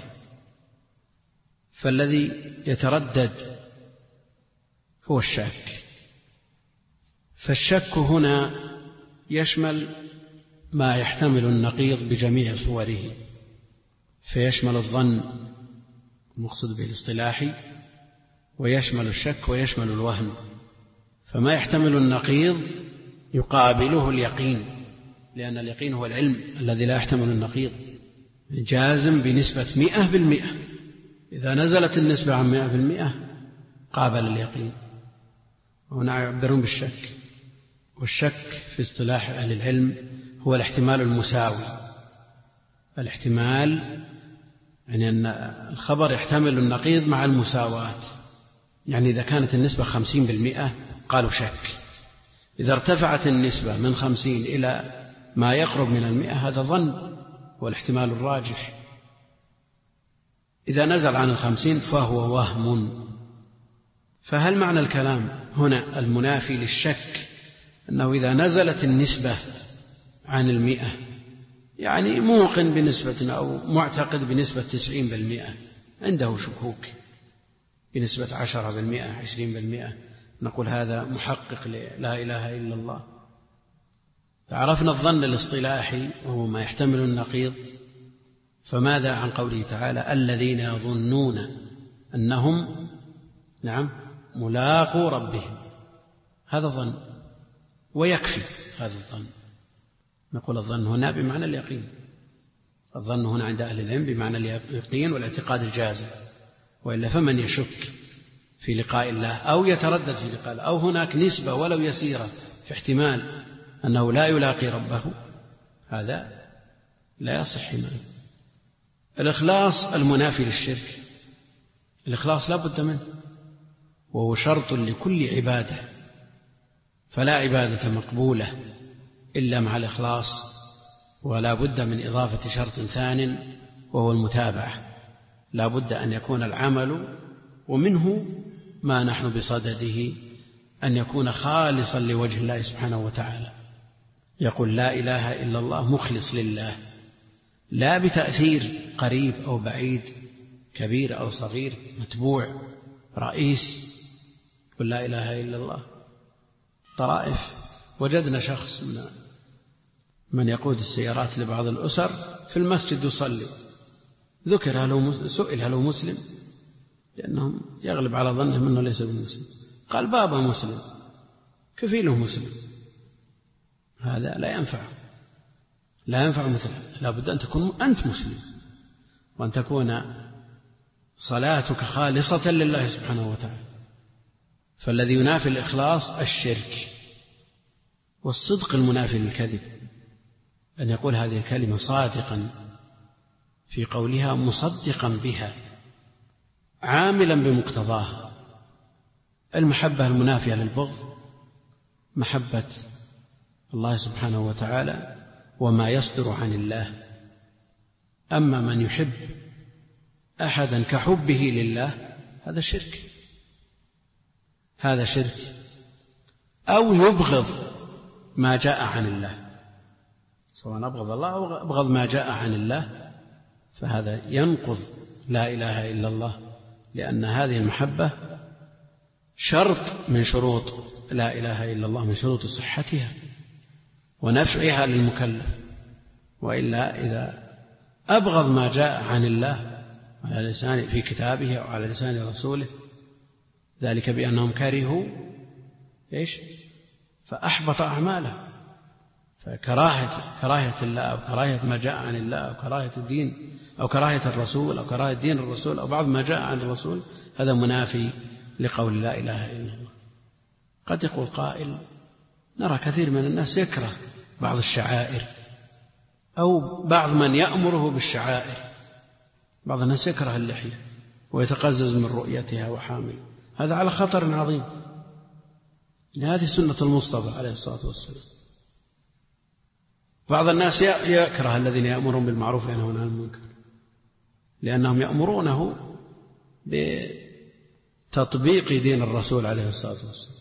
فالذي يتردد هو الشك. فالشك هنا يشمل ما يحتمل النقيض بجميع صوره، فيشمل الظن المقصود به الاصطلاحي، ويشمل الشك، ويشمل الوهم. فما يحتمل النقيض يقابله اليقين، لأن اليقين هو العلم الذي لا يحتمل النقيض، جازم بنسبة مئة بالمئة. إذا نزلت النسبة عن مئة بالمئة قابل اليقين. وهنا يعبرون بالشك، والشك في اصطلاح أهل العلم هو الاحتمال المساوي. الاحتمال يعني أن الخبر يحتمل النقيض مع المساواة، يعني إذا كانت النسبة خمسين بالمئة قالوا شك، إذا ارتفعت النسبة من خمسين إلى ما يقرب من المئة هذا ظن والاحتمال الراجح. إذا نزل عن الخمسين فهو وهم. فهل معنى الكلام هنا المنافي للشك أنه إذا نزلت النسبة عن المئة، يعني موقن بنسبة أو معتقد بنسبة تسعين بالمئة، عنده شكوك بنسبة عشرة بالمئة عشرين بالمئة، نقول هذا محقق لا إله إلا الله. فعرفنا الظن الاصطلاحي وهو ما يحتمل النقيض. فماذا عن قوله تعالى الذين يظنون أنهم نعم ملاقو ربهم؟ هذا ظن ويكفي هذا الظن. نقول الظن هنا بمعنى اليقين، الظن هنا عند أهل العلم بمعنى اليقين والاعتقاد الجازم، وإلا فمن يشك في لقاء الله أو يتردد في لقاء الله أو هناك نسبة ولو يسيرة في احتمال أنه لا يلاقي ربه، هذا لا يصح معه. الإخلاص المنافي للشرك، الإخلاص لا بد منه، وهو شرط لكل عبادة، فلا عبادة مقبولة إلا مع الإخلاص، ولا بد من إضافة شرط ثان وهو المتابعة. لا بد أن يكون العمل، ومنه ما نحن بصدده، أن يكون خالصا لوجه الله سبحانه وتعالى. يقول لا إله إلا الله مخلص لله، لا بتأثير قريب أو بعيد، كبير أو صغير، متبوع رئيس. قل لا إله إلا الله. طرائف وجدنا شخص من من يقود السيارات لبعض الأسر في المسجد يصلي، ذكر هل سئل هل هو مسلم، لأنهم يغلب على ظنهم أنه ليس بمسلم، قال بابا مسلم، كفيله مسلم. هذا لا ينفع، لا ينفع مثل هذا. لا بد أن تكون أنت مسلم، وأن تكون صلاتك خالصة لله سبحانه وتعالى. فالذي ينافي الإخلاص الشرك، والصدق المنافي للكذب، أن يقول هذه الكلمة صادقا في قولها، مصدقا بها، عاملا بمقتضاها. المحبة المنافية للبغض محبة الله سبحانه وتعالى وما يصدر عن الله. أما من يحب أحدا كحبه لله هذا شرك، هذا شرك. أو يبغض ما جاء عن الله، سواء أبغض الله أو أبغض ما جاء عن الله، فهذا ينقض لا إله إلا الله، لأن هذه المحبة شرط من شروط لا إله إلا الله، من شروط صحتها ونفعها للمكلف. وإلا إذا أبغض ما جاء عن الله على لسان في كتابه أو على لسان رسوله، ذلك بأنهم كرهوا إيش؟ فأحبط أعماله. فكراهة كراهية الله أو كراهية ما جاء عن الله أو كراهية الدين أو كراهية الرسول أو كراهية دين الرسول أو بعض ما جاء عن الرسول، هذا منافي لقول لا إله إلا الله. قد يقول قائل نرى كثير من الناس يكره بعض الشعائر، أو بعض من يأمره بالشعائر. بعض الناس يكره اللحية ويتقزز من رؤيتها وحامل، هذا على خطر عظيم. هذه سنة المصطفى عليه الصلاة والسلام. بعض الناس يكره الذين يأمرون بالمعروف وينهون عن المنكر، لأنهم يأمرونه بتطبيق دين الرسول عليه الصلاة والسلام.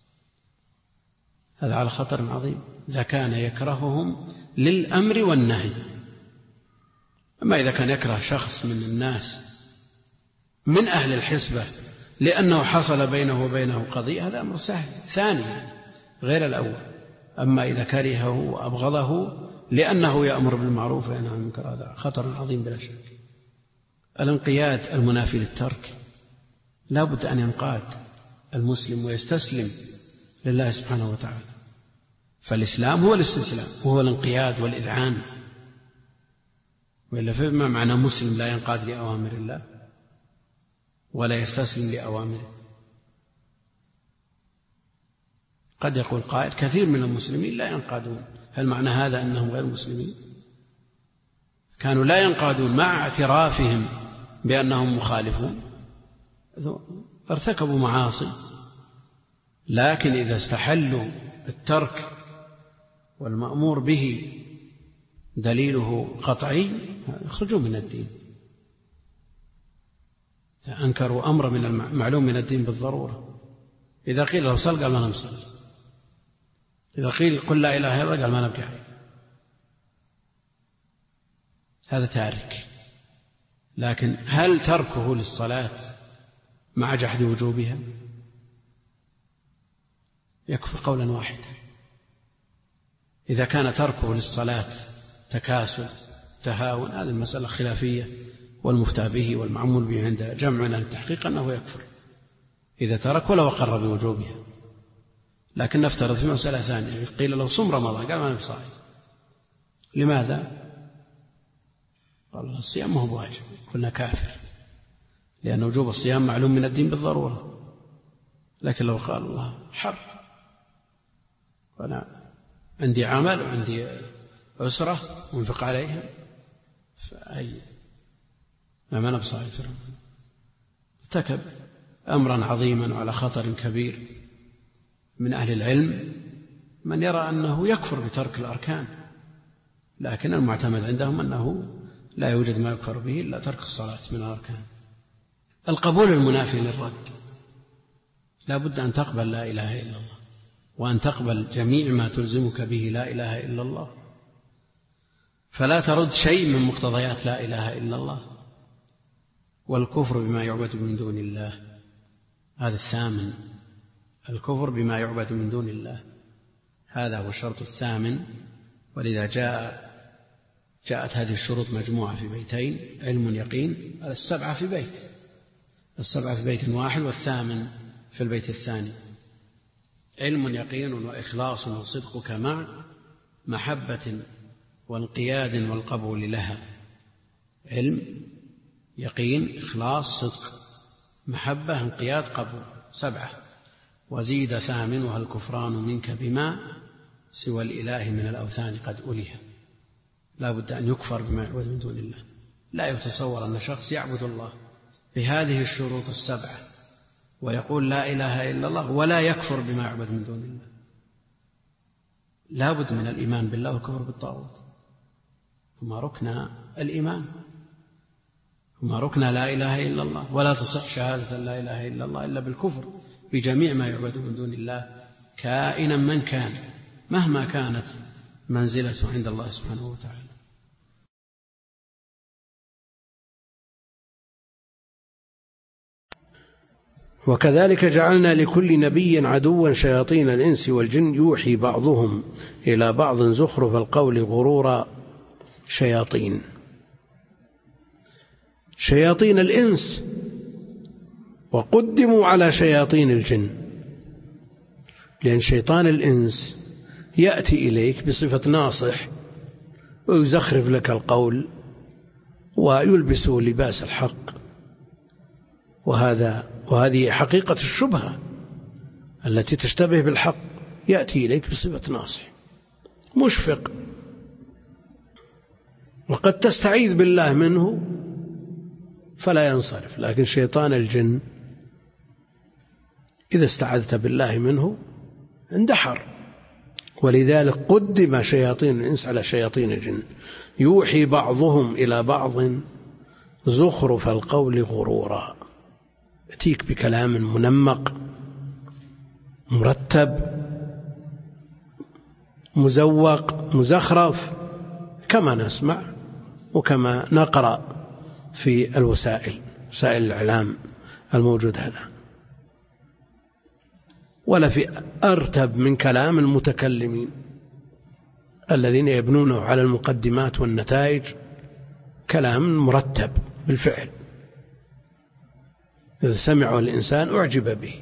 هذا على خطر عظيم إذا كان يكرههم للأمر والنهي. أما إذا كان يكره شخص من الناس من أهل الحسبة لأنه حصل بينه وبينه قضية، هذا أمر سهل ثاني غير الأول. أما إذا كرهه وأبغضه لأنه يأمر بالمعروف وينهى عن المنكر، هذا خطر عظيم بلا شك. الانقياد المنافي للترك، لا بد أن ينقاد المسلم ويستسلم لله سبحانه وتعالى، فالإسلام هو الاستسلام وهو الانقياد والإذعان، وإلا فما معنى مسلم لا ينقاد لأوامر الله ولا يستسلم لأوامره؟ قد يقول قائل كثير من المسلمين لا ينقادون، هل معنى هذا أنهم غير مسلمين؟ كانوا لا ينقادون مع اعترافهم بأنهم مخالفون، ارتكبوا معاصي، لكن إذا استحلوا الترك والمأمور به دليله قطعي يخرجوا من الدين. إذا أنكروا أمر من المعلوم من الدين بالضرورة، إذا قيل له صل قال ما نصل، إذا قيل قل لا إله إلا الله قال ما نبكي عليه، هذا تارك. لكن هل تركه للصلاة مع جحد وجوبها؟ يكفر قولا واحدا. إذا كان تركه للصلاة تكاسل تهاون، هذه المسألة خلافية، والمفتى به والمعمول به عند جمعنا للتحقيق أنه يكفر إذا ترك ولو أقر بوجوبها. لكن نفترض في مسألة ثانية، قيل له صم رمضان قال ما أنا بصائم، لماذا؟ قال الصيام ما هو بواجب، قلنا كافر، لأن وجوب الصيام معلوم من الدين بالضرورة. لكن لو قال الله حر وأنا عندي عمل وعندي أسرة وانفق عليها فأي ما أنا بصائم في رمضان، ارتكب أمرا عظيما وعلى خطر كبير. من أهل العلم من يرى أنه يكفر بترك الأركان، لكن المعتمد عندهم أنه لا يوجد ما يكفر به إلا ترك الصلاة من الأركان. القبول المنافي للرد، لا بد أن تقبل لا إله إلا الله، وأن تقبل جميع ما تلزمك به لا إله إلا الله، فلا ترد شيء من مقتضيات لا إله إلا الله. والكفر بما يعبد من دون الله، هذا الثامن، الكفر بما يعبد من دون الله، هذا هو الشرط الثامن. ولذا جاء جاءت هذه الشروط مجموعة في بيتين، علم يقين، السبعة في بيت، السبعة في بيت واحد، والثامن في البيت الثاني. علم يقين وإخلاص وصدقك مع محبة وانقياد والقبول لها. علم يقين إخلاص صدق محبة انقياد قبول، سبعة. وزيد ثامنها الكفران منك بما سوى الإله من الأوثان قد أليها، لا بد أن يكفر بما يعبد من دون الله. لا يتصور أن شخص يعبد الله بهذه الشروط السبعة ويقول لا إله إلا الله ولا يكفر بما يعبد من دون الله. لا بد من الإيمان بالله والكفر بالطاغوت، هما ركن الإيمان، هما ركن لا إله إلا الله. ولا تصح شهادة لا إله إلا الله إلا بالكفر بجميع ما يعبد من دون الله، كائنا من كان، مهما كانت منزلته عند الله سبحانه وتعالى. وكذلك جعلنا لكل نبي عدوا شياطين الإنس والجن يوحي بعضهم إلى بعض زخرف القول غرورا. شياطين شياطين الإنس وقدموا على شياطين الجن، لأن شيطان الإنس يأتي إليك بصفة ناصح ويزخرف لك القول ويلبس لباس الحق، وهذا وهذه حقيقة الشبهة التي تشتبه بالحق. يأتي إليك بصفة ناصح مشفق، وقد تستعيذ بالله منه فلا ينصرف. لكن شيطان الجن إذا استعذت بالله منه اندحر. ولذلك قدم شياطين الإنس على شياطين الجن، يوحي بعضهم إلى بعض زخرف القول غرورا، يأتيك بكلام منمق مرتب مزوق مزخرف كما نسمع وكما نقرأ في الوسائل، وسائل الإعلام الموجودة الآن، ولا في أرتب من كلام المتكلمين الذين يبنونه على المقدمات والنتائج كلام مرتب بالفعل، إذا سمعه الإنسان أعجب به،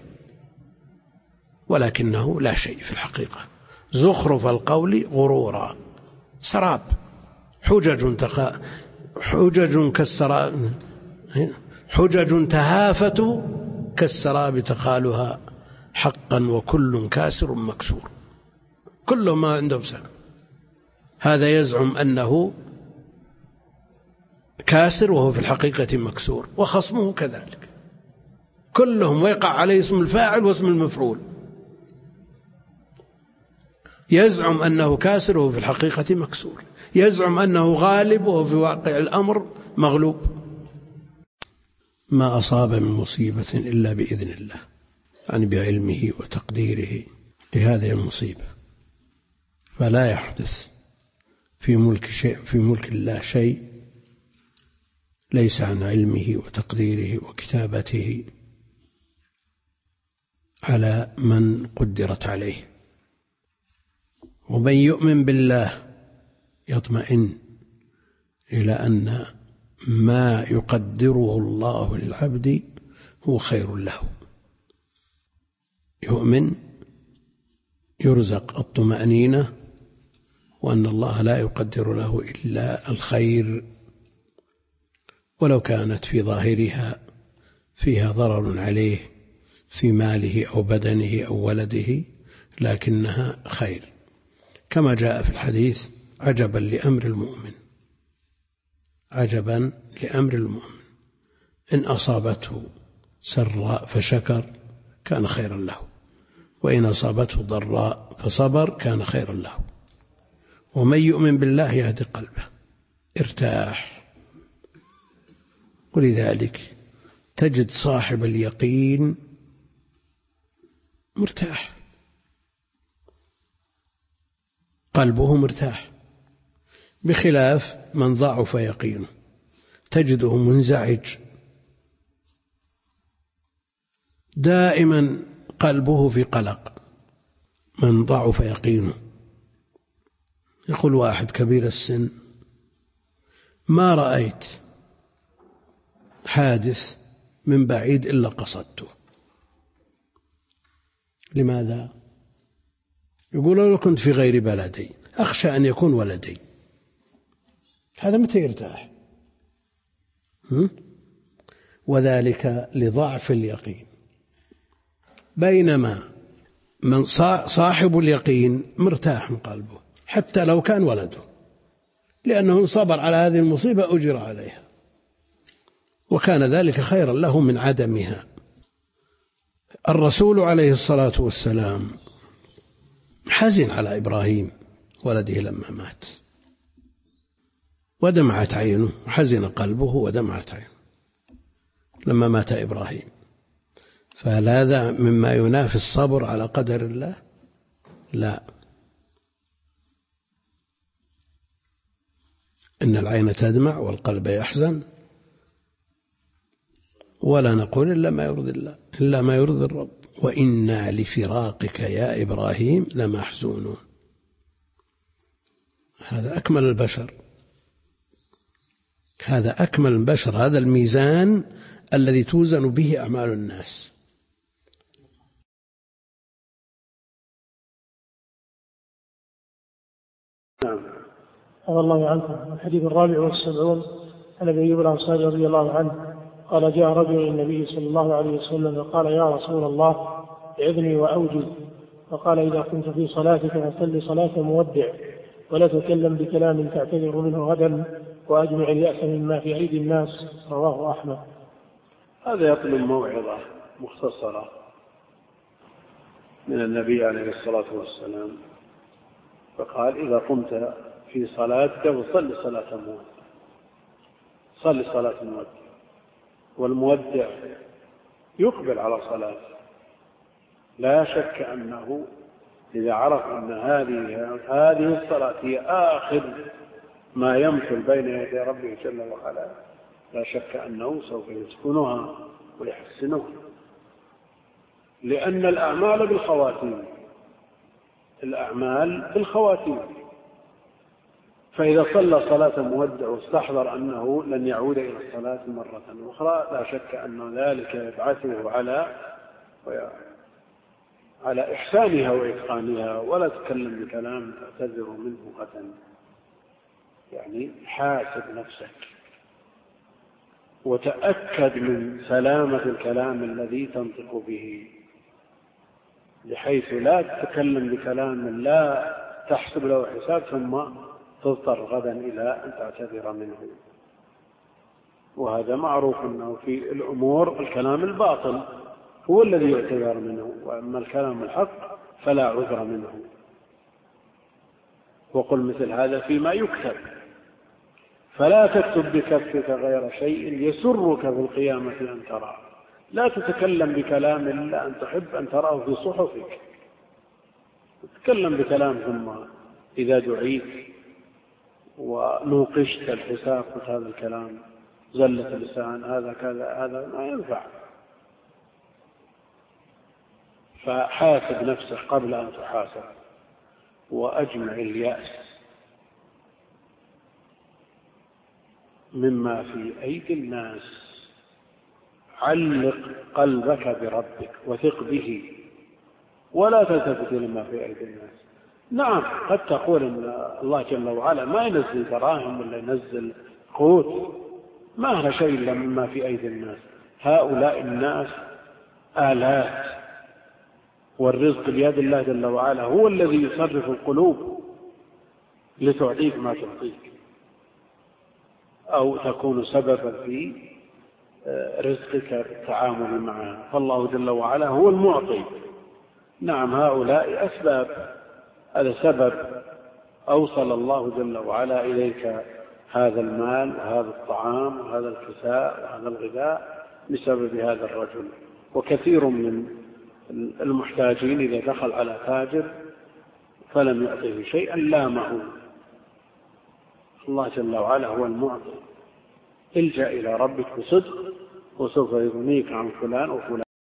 ولكنه لا شيء في الحقيقة، زخرف القول غرورا، سراب، حجج تقا حجج كالسراب، حجج تهافت كالسراب تقالها حقا وكل كاسر مكسور، كلهم ما عندهم سنة. هذا يزعم أنه كاسر وهو في الحقيقة مكسور، وخصمه كذلك، كلهم ويقع عليه اسم الفاعل واسم المفعول. يزعم أنه كاسر وهو في الحقيقة مكسور، يزعم أنه غالب وهو في واقع الأمر مغلوب. ما أصاب من مصيبة إلا بإذن الله، يعني بعلمه وتقديره لهذه المصيبة، فلا يحدث في ملك شيء في ملك الله شيء ليس عن علمه وتقديره وكتابته على من قدرت عليه. ومن يؤمن بالله يطمئن إلى أن ما يقدره الله للعبد هو خير له. يؤمن يرزق الطمأنينة، وأن الله لا يقدر له إلا الخير، ولو كانت في ظاهرها فيها ضرر عليه في ماله أو بدنه أو ولده، لكنها خير، كما جاء في الحديث: عجبا لأمر المؤمن، عجبا لأمر المؤمن، إن أصابته سراء فشكر كان خيرا له، وإن أصابته ضراء فصبر كان خيرا له. ومن يؤمن بالله يهدي قلبه، ارتاح. ولذلك تجد صاحب اليقين مرتاح، قلبه مرتاح، بخلاف من ضعف يقينه تجده منزعج، دائما قلبه في قلق. من ضعف يقينه، يقول واحد كبير السن: ما رأيت حادث من بعيد إلا قصدته. لماذا؟ يقول: لو كنت في غير بلدي أخشى أن يكون ولدي. هذا متى يرتاح؟ وذلك لضعف اليقين. بينما من صاحب اليقين مرتاح من قلبه حتى لو كان ولده، لأنه إن صبر على هذه المصيبة أجر عليها، وكان ذلك خيرا له من عدمها. الرسول عليه الصلاة والسلام حزن على إبراهيم ولده لما مات، ودمعت عينه، حزن قلبه ودمعت عينه لما مات إبراهيم. فهل هذا مما ينافي الصبر على قدر الله؟ لا، إن العين تدمع والقلب يحزن، ولا نقول إلا ما يرضي الله، إلا ما يرضي الرب. وإنا لفراقك يا إبراهيم لمحزونون. هذا أكمل البشر، هذا أكمل البشر، هذا الميزان الذي توزن به أعمال الناس. رضي الله عنه. الحديث الرابع والسبعون عن أبي أيوب الأنصاري رضي الله عنه قال: جاء رجل إلى النبي صلى الله عليه وسلم فقال: يا رسول الله اعذني وأوجي. فقال: إذا كنت في صلاتك فصل صلاة مودع، ولا تكلم بكلام تعتذر منه غدا، وأجمع اليأس مما في أيدي الناس. رواه أحمد. هذا يطلب موعظة مختصرة من النبي عليه الصلاة والسلام، فقال: إذا قمت في صلاتك فصل صلاة مودع، صل صلاة مودع. والمودع يقبل على صلاته، لا شك أنه إذا عرف أن هذه هذه الصلاة هي آخر ما يمثل بين يدي ربه جل وعلا، لا شك أنه سوف يسكنها ويحسنها، لأن الأعمال بالخواتيم، الأعمال بالخواتيم، فإذا صلى صلاة مودع واستحضر أنه لن يعود إلى الصلاة مرة أخرى لا شك أن ذلك يبعثه على على إحسانها وإتقانها، ولا تتكلم بكلام تعتذر منه غدا. يعني حاسب نفسك وتأكد من سلامة الكلام الذي تنطق به، بحيث لا تتكلم بكلام لا تحسب له حساب ثم تضطر غدا إلى أن تعتذر منه. وهذا معروف أنه في الأمور الكلام الباطل هو الذي يعتذر منه، وأما الكلام الحق فلا عذر منه. وقل مثل هذا فيما يكتب، فلا تكتب بكفك غير شيء يسرك في القيامة أن تراه. لا تتكلم بكلام إلا أن تحب أن تراه في صحفك. تتكلم بكلام ثم إذا دعيت ونوقشت الحساب في هذا الكلام زلة اللسان هذا كذا، هذا ما ينفع. فحاسب نفسك قبل أن تحاسب، وأجمع اليأس مما في أيدي الناس. علق قلبك بربك وثق به، ولا تلتفت لما في أيدي الناس. نعم قد تقول إن الله جل وعلا ما ينزل دراهم ولا ينزل قوت، ما هذا شيء إلا مما في أيدي الناس. هؤلاء الناس آلات، والرزق بيد الله جل وعلا، هو الذي يصرف القلوب لتعطيك ما تعطيك أو تكون سببا في رزقك التعامل معه. فالله جل وعلا هو المعطي. نعم هؤلاء أسباب، هذا سبب أوصل الله جل وعلا إليك هذا المال وهذا الطعام وهذا الكساء وهذا الغذاء بسبب هذا الرجل. وكثير من المحتاجين إذا دخل على تاجر فلم يعطيه شيئا لامه. الله جل وعلا هو المعطي. الجأ إلى ربك بصدق وسوف يغنيك عن فلان وفلان.